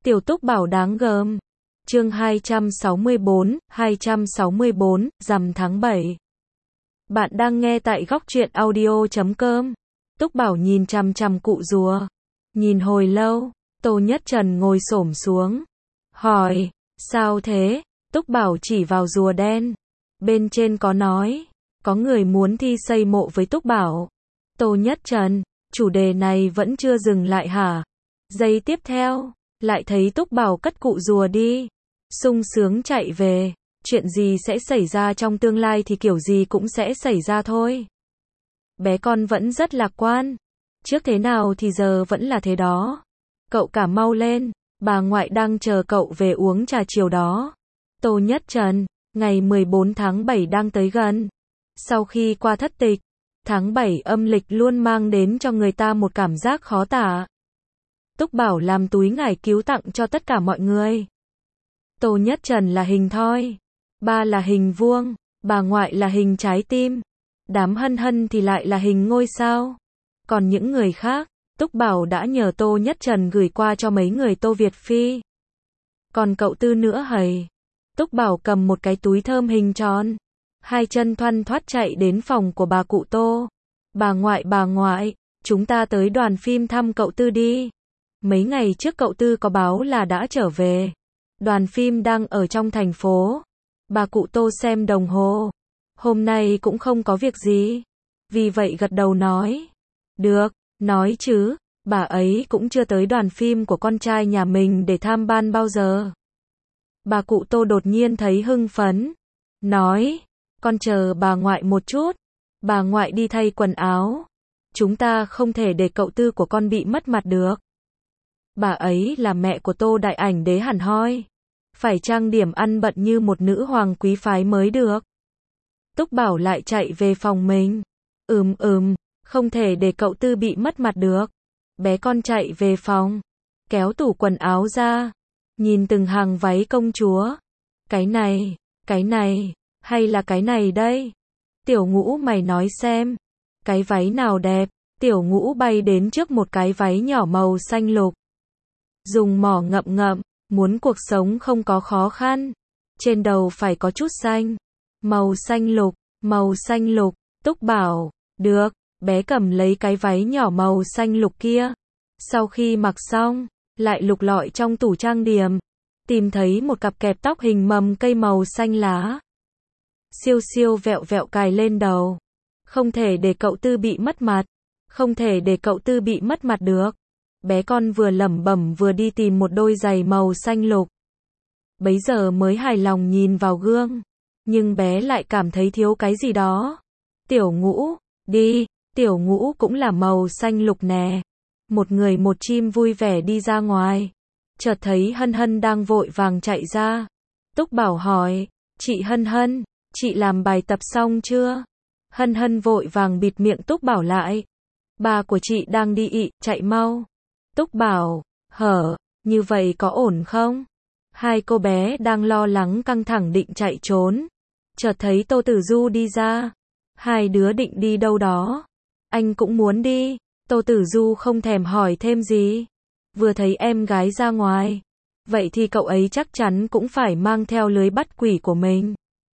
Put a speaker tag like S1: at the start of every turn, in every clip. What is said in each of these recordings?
S1: Tiểu Túc Bảo đáng gờm. Chương 264, rằm tháng 7. Bạn đang nghe tại góc truyện audio.com. Túc Bảo nhìn chằm chằm cụ rùa. Nhìn hồi lâu, Tô Nhất Trần ngồi xổm xuống. Hỏi, sao thế? Túc Bảo chỉ vào rùa đen. Bên trên có nói, có người muốn thi xây mộ với Túc Bảo. Tô Nhất Trần, chủ đề này vẫn chưa dừng lại hả? Giây tiếp theo, lại thấy Túc Bảo cất cụ rùa đi. Sung sướng chạy về. Chuyện gì sẽ xảy ra trong tương lai thì kiểu gì cũng sẽ xảy ra thôi. Bé con vẫn rất lạc quan. Trước thế nào thì giờ vẫn là thế đó. Cậu cả mau lên, bà ngoại đang chờ cậu về uống trà chiều đó. Tô Nhất Trần, ngày 14 tháng 7 đang tới gần. Sau khi qua thất tịch, tháng 7 âm lịch luôn mang đến cho người ta một cảm giác khó tả. Túc Bảo làm túi ngải cứu tặng cho tất cả mọi người. Tô Nhất Trần là hình thoi, ba là hình vuông, bà ngoại là hình trái tim, đám Hân Hân thì lại là hình ngôi sao. Còn những người khác, Túc Bảo đã nhờ Tô Nhất Trần gửi qua cho mấy người Tô Việt Phi. Còn cậu Tư nữa hầy. Túc Bảo cầm một cái túi thơm hình tròn, hai chân thoăn thoắt chạy đến phòng của bà cụ Tô. Bà ngoại, chúng ta tới đoàn phim thăm cậu Tư đi. Mấy ngày trước cậu Tư có báo là đã trở về. Đoàn phim đang ở trong thành phố. Bà cụ Tô xem đồng hồ. Hôm nay cũng không có việc gì. Vì vậy gật đầu nói. Được, nói chứ, bà ấy cũng chưa tới đoàn phim của con trai nhà mình để tham ban bao giờ. Bà cụ Tô đột nhiên thấy hưng phấn. Nói, con chờ bà ngoại một chút. Bà ngoại đi thay quần áo. Chúng ta không thể để cậu Tư của con bị mất mặt được. Bà ấy là mẹ của Tô Đại Ảnh Đế hẳn hoi. Phải trang điểm ăn bận như một nữ hoàng quý phái mới được. Túc Bảo lại chạy về phòng mình. Không thể để cậu Tư bị mất mặt được. Bé con chạy về phòng, kéo tủ quần áo ra, nhìn từng hàng váy công chúa. Cái này, hay là cái này đây? Tiểu Ngũ mày nói xem, cái váy nào đẹp? Tiểu Ngũ bay đến trước một cái váy nhỏ màu xanh lục. Dùng mỏ ngậm, muốn cuộc sống không có khó khăn. Trên đầu phải có chút xanh. Màu xanh lục, Túc Bảo, được, bé cầm lấy cái váy nhỏ màu xanh lục kia. Sau khi mặc xong, lại lục lọi trong tủ trang điểm. Tìm thấy một cặp kẹp tóc hình mầm cây màu xanh lá. Siêu vẹo vẹo cài lên đầu. Không thể để cậu Tư bị mất mặt. Không thể để cậu Tư bị mất mặt được. Bé con vừa lẩm bẩm vừa đi tìm một đôi giày màu xanh lục. Bấy giờ mới hài lòng nhìn vào gương. Nhưng bé lại cảm thấy thiếu cái gì đó. Tiểu Ngũ, đi, Tiểu Ngũ cũng là màu xanh lục nè. Một người một chim vui vẻ đi ra ngoài. Chợt thấy Hân Hân đang vội vàng chạy ra. Túc Bảo hỏi, chị Hân Hân, chị làm bài tập xong chưa? Hân Hân vội vàng bịt miệng Túc Bảo lại. Bà của chị đang đi ị, chạy mau. Túc Bảo, như vậy có ổn không? Hai cô bé đang lo lắng căng thẳng định chạy trốn. Chợt thấy Tô Tử Du đi ra. Hai đứa định đi đâu đó? Anh cũng muốn đi. Tô Tử Du không thèm hỏi thêm gì. Vừa thấy em gái ra ngoài. Vậy thì cậu ấy chắc chắn cũng phải mang theo lưới bắt quỷ của mình.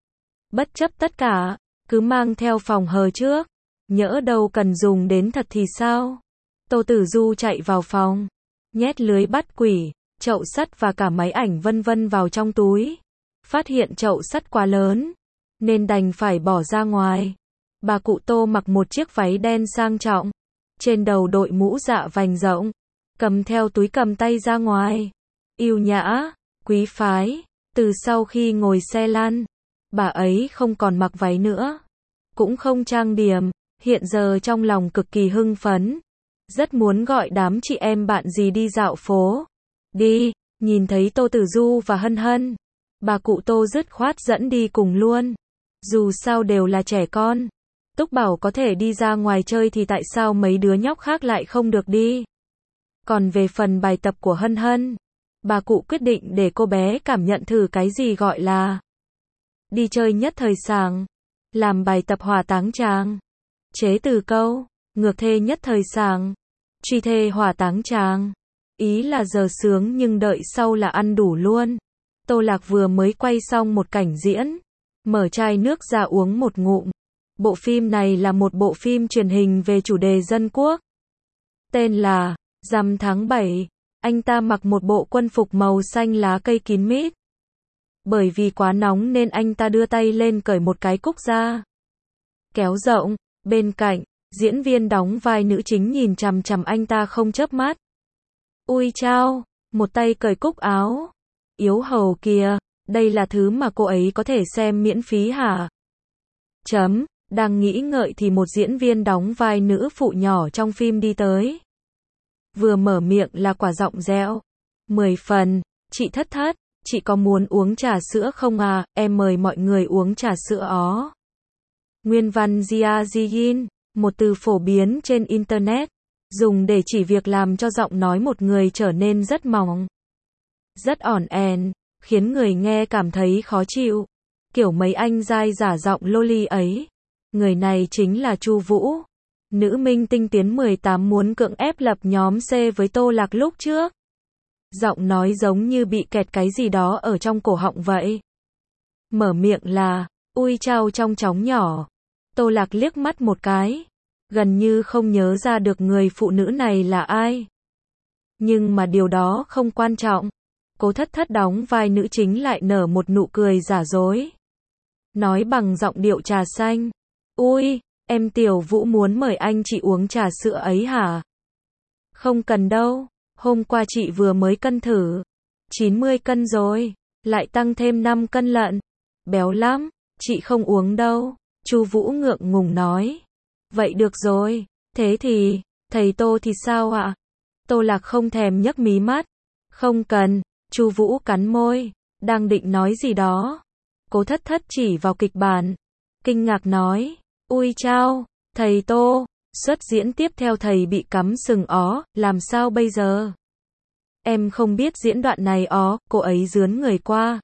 S1: Bất chấp tất cả, cứ mang theo phòng hờ trước. Nhỡ đâu cần dùng đến thật thì sao? Tô Tử Du chạy vào phòng. Nhét lưới bắt quỷ, chậu sắt và cả máy ảnh vân vân vào trong túi. Phát hiện chậu sắt quá lớn, nên đành phải bỏ ra ngoài. Bà cụ Tô mặc một chiếc váy đen sang trọng. Trên đầu đội mũ dạ vành rộng. Cầm theo túi cầm tay ra ngoài. Yêu nhã, quý phái. Từ sau khi ngồi xe lăn, bà ấy không còn mặc váy nữa. Cũng không trang điểm. Hiện giờ trong lòng cực kỳ hưng phấn. Rất muốn gọi đám chị em bạn gì đi dạo phố. Đi, nhìn thấy Tô Tử Du và Hân Hân. Bà cụ Tô dứt khoát dẫn đi cùng luôn. Dù sao đều là trẻ con. Túc Bảo có thể đi ra ngoài chơi thì tại sao mấy đứa nhóc khác lại không được đi? Còn về phần bài tập của Hân Hân, bà cụ quyết định để cô bé cảm nhận thử cái gì gọi là đi chơi nhất thời sảng. Làm bài tập hỏa táng tràng. Chế từ câu, ngược thê nhất thời sảng. Truy thê hỏa táng tràng. Ý là giờ sướng nhưng đợi sau là ăn đủ luôn. Tô Lạc vừa mới quay xong một cảnh diễn, mở chai nước ra uống một ngụm. Bộ phim này là một bộ phim truyền hình về chủ đề dân quốc. Tên là Rằm tháng 7. Anh ta mặc một bộ quân phục màu xanh lá cây kín mít. Bởi vì quá nóng nên anh ta đưa tay lên cởi một cái cúc ra. Kéo rộng, bên cạnh, diễn viên đóng vai nữ chính nhìn chằm chằm anh ta không chớp mắt. Ui chao, một tay cởi cúc áo. Yếu hầu kìa, đây là thứ mà cô ấy có thể xem miễn phí hả? Đang nghĩ ngợi thì một diễn viên đóng vai nữ phụ nhỏ trong phim đi tới. Vừa mở miệng là quả giọng reo. 10 phần, chị Thất Thất, chị có muốn uống trà sữa không à, em mời mọi người uống trà sữa ó. Nguyên văn Jiajiyin, một từ phổ biến trên Internet, dùng để chỉ việc làm cho giọng nói một người trở nên rất mỏng, rất ỏn ẻn, khiến người nghe cảm thấy khó chịu. Kiểu mấy anh giai giả giọng loli ấy. Người này chính là Chu Vũ, nữ minh tinh Tiến 18 muốn cưỡng ép lập nhóm C với Tô Lạc lúc trước. Giọng nói giống như bị kẹt cái gì đó ở trong cổ họng vậy. Mở miệng là, ui chao trong chóng nhỏ. Tô Lạc liếc mắt một cái, gần như không nhớ ra được người phụ nữ này là ai. Nhưng mà điều đó không quan trọng. Cố Thất Thất đóng vai nữ chính lại nở một nụ cười giả dối. Nói bằng giọng điệu trà xanh. Ui, em Tiểu Vũ muốn mời anh chị uống trà sữa ấy hả? Không cần đâu, hôm qua chị vừa mới cân thử. 90 cân rồi, lại tăng thêm 5 cân lận. Béo lắm, chị không uống đâu. Chu Vũ ngượng ngùng nói. Vậy được rồi, thế thì, thầy Tô thì sao ạ? Tô Lạc không thèm nhấc mí mắt. Không cần, Chu Vũ cắn môi, đang định nói gì đó. Cố Thất Thất chỉ vào kịch bản, kinh ngạc nói, ui chao, thầy Tô, suất diễn tiếp theo thầy bị cắm sừng ó, làm sao bây giờ? Em không biết diễn đoạn này ó, cô ấy rướn người qua.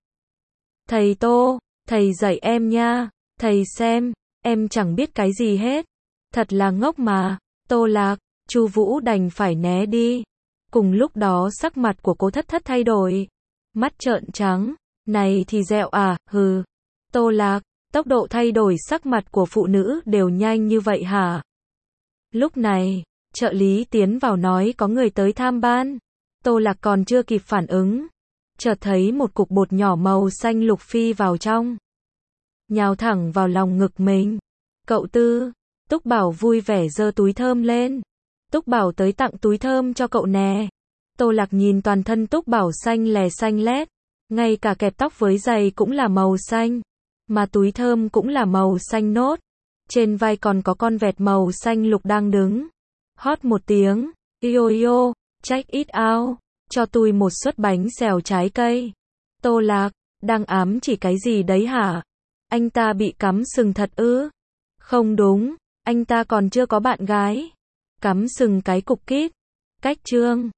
S1: Thầy Tô, thầy dạy em nha, thầy xem, em chẳng biết cái gì hết. Thật là ngốc mà. Tô Lạc, Chu Vũ đành phải né đi. Cùng lúc đó sắc mặt của Cố Thất Thất thay đổi. Mắt trợn trắng, này thì dẹo à, hừ. Tô Lạc, tốc độ thay đổi sắc mặt của phụ nữ đều nhanh như vậy hả? Lúc này, trợ lý tiến vào nói có người tới tham ban. Tô Lạc còn chưa kịp phản ứng, chợt thấy một cục bột nhỏ màu xanh lục phi vào trong, nhào thẳng vào lòng ngực mình. Cậu Tư, Túc Bảo vui vẻ giơ túi thơm lên. Túc Bảo tới tặng túi thơm cho cậu nè. Tô Lạc nhìn toàn thân Túc Bảo xanh lè xanh lét, ngay cả kẹp tóc với giày cũng là màu xanh, mà túi thơm cũng là màu xanh nốt. Trên vai còn có con vẹt màu xanh lục đang đứng. Hót một tiếng, yo yo, check it out, cho tôi một suất bánh xèo trái cây. Tô Lạc, đang ám chỉ cái gì đấy hả? Anh ta bị cắm sừng thật ư? Không đúng, anh ta còn chưa có bạn gái. Cắm sừng cái cục kít. Cách chương